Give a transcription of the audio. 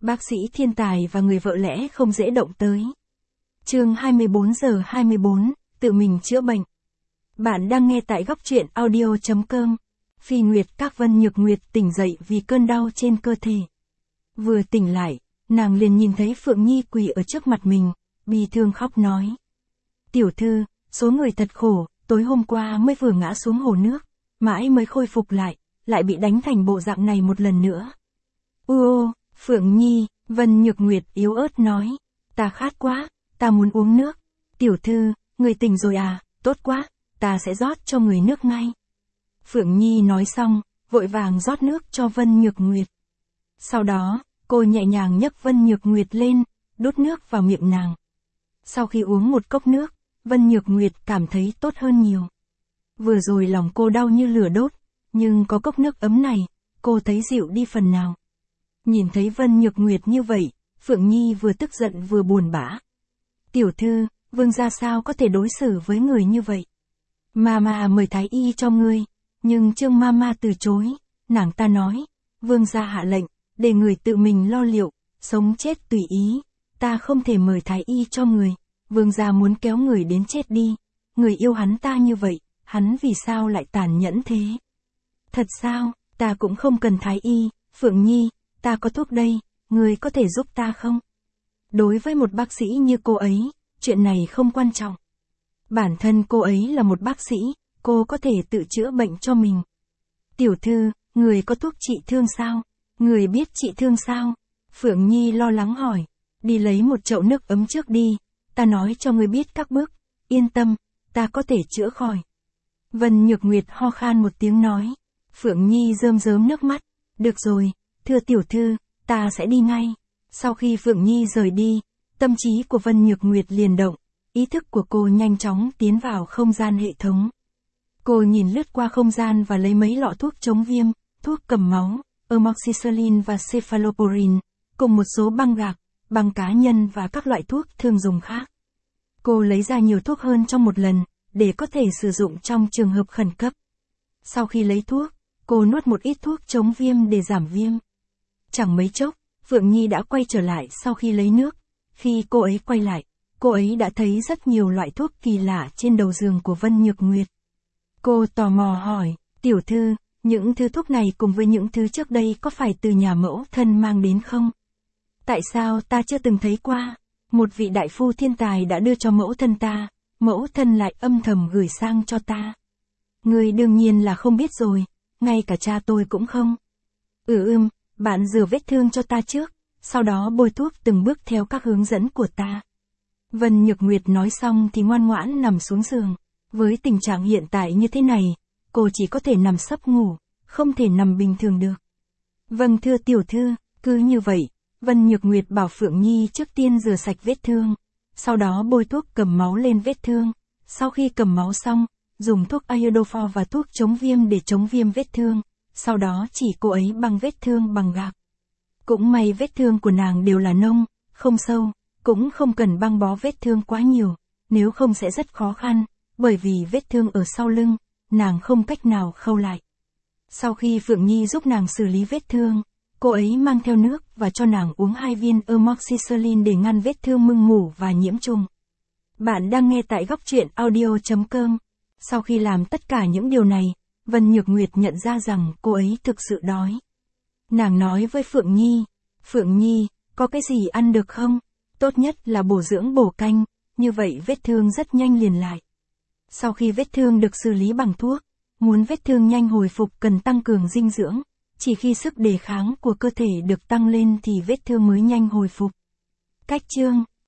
Bác sĩ thiên tài và người vợ lẽ không dễ động tới. Chương 24:24, tự mình chữa bệnh. Bạn đang nghe tại góc truyện audio.com. Phi Nguyệt các Vân Nhược Nguyệt tỉnh dậy vì cơn đau trên cơ thể. Vừa tỉnh lại, nàng liền nhìn thấy Phượng Nhi quỳ ở trước mặt mình, bi thương khóc nói. Tiểu thư, số người thật khổ, tối hôm qua mới vừa ngã xuống hồ nước, mãi mới khôi phục lại bị đánh thành bộ dạng này một lần nữa. Ô, Phượng Nhi, Vân Nhược Nguyệt yếu ớt nói, ta khát quá, ta muốn uống nước. Tiểu thư, người tỉnh rồi à, tốt quá, ta sẽ rót cho người nước ngay. Phượng Nhi nói xong, vội vàng rót nước cho Vân Nhược Nguyệt. Sau đó, cô nhẹ nhàng nhấc Vân Nhược Nguyệt lên, đút nước vào miệng nàng. Sau khi uống một cốc nước, Vân Nhược Nguyệt cảm thấy tốt hơn nhiều. Vừa rồi lòng cô đau như lửa đốt, nhưng có cốc nước ấm này, cô thấy dịu đi phần nào. Nhìn thấy Vân Nhược Nguyệt như vậy, Phượng Nhi vừa tức giận vừa buồn bã. Tiểu thư, vương gia sao có thể đối xử với người như vậy? Mama mời thái y cho ngươi, nhưng Trương Mama từ chối, nàng ta nói, vương gia hạ lệnh, để người tự mình lo liệu, sống chết tùy ý, ta không thể mời thái y cho người, vương gia muốn kéo người đến chết đi, người yêu hắn ta như vậy, hắn vì sao lại tàn nhẫn thế? Thật sao, ta cũng không cần thái y, Phượng Nhi, ta có thuốc đây, người có thể giúp ta không? Đối với một bác sĩ như cô ấy, chuyện này không quan trọng. Bản thân cô ấy là một bác sĩ, cô có thể tự chữa bệnh cho mình. Tiểu thư, người có thuốc trị thương sao? Người biết trị thương sao? Phượng Nhi lo lắng hỏi. Đi lấy một chậu nước ấm trước đi, ta nói cho người biết các bước, yên tâm, ta có thể chữa khỏi. Vân Nhược Nguyệt ho khan một tiếng nói. Phượng Nhi rơm rớm nước mắt. Được rồi, thưa tiểu thư, ta sẽ đi ngay. Sau khi Phượng Nhi rời đi, tâm trí của Vân Nhược Nguyệt liền động, ý thức của cô nhanh chóng tiến vào không gian hệ thống. Cô nhìn lướt qua không gian và lấy mấy lọ thuốc chống viêm, thuốc cầm máu, amoxicillin và cephalosporin, cùng một số băng gạc, băng cá nhân và các loại thuốc thường dùng khác. Cô lấy ra nhiều thuốc hơn trong một lần, để có thể sử dụng trong trường hợp khẩn cấp. Sau khi lấy thuốc, cô nuốt một ít thuốc chống viêm để giảm viêm. Chẳng mấy chốc, Phượng Nhi đã quay trở lại sau khi lấy nước. Khi cô ấy quay lại, cô ấy đã thấy rất nhiều loại thuốc kỳ lạ trên đầu giường của Vân Nhược Nguyệt. Cô tò mò hỏi, tiểu thư, những thứ thuốc này cùng với những thứ trước đây có phải từ nhà mẫu thân mang đến không? Tại sao ta chưa từng thấy qua? Một vị đại phu thiên tài đã đưa cho mẫu thân lại âm thầm gửi sang cho ta. Người đương nhiên là không biết rồi, ngay cả cha tôi cũng không. Bạn rửa vết thương cho ta trước, sau đó bôi thuốc từng bước theo các hướng dẫn của ta. Vân Nhược Nguyệt nói xong thì ngoan ngoãn nằm xuống giường. Với tình trạng hiện tại như thế này, cô chỉ có thể nằm sấp ngủ, không thể nằm bình thường được. Vâng thưa tiểu thư, cứ như vậy, Vân Nhược Nguyệt bảo Phượng Nhi trước tiên rửa sạch vết thương, sau đó bôi thuốc cầm máu lên vết thương. Sau khi cầm máu xong, dùng thuốc iodofor và thuốc chống viêm để chống viêm vết thương, sau đó chỉ cô ấy băng vết thương bằng gạc. Cũng may vết thương của nàng đều là nông, không sâu, cũng không cần băng bó vết thương quá nhiều, nếu không sẽ rất khó khăn, bởi vì vết thương ở sau lưng, nàng không cách nào khâu lại. Sau khi Phượng Nhi giúp nàng xử lý vết thương, cô ấy mang theo nước và cho nàng uống 2 viên amoxicillin để ngăn vết thương mưng mủ và nhiễm trùng. Bạn đang nghe tại góc truyện audio.com. Sau khi làm tất cả những điều này, Vân Nhược Nguyệt nhận ra rằng cô ấy thực sự đói. Nàng nói với Phượng Nhi, có cái gì ăn được không? Tốt nhất là bổ dưỡng bổ canh, như vậy vết thương rất nhanh liền lại. Sau khi vết thương được xử lý bằng thuốc, muốn vết thương nhanh hồi phục cần tăng cường dinh dưỡng, chỉ khi sức đề kháng của cơ thể được tăng lên thì vết thương mới nhanh hồi phục. Cách chương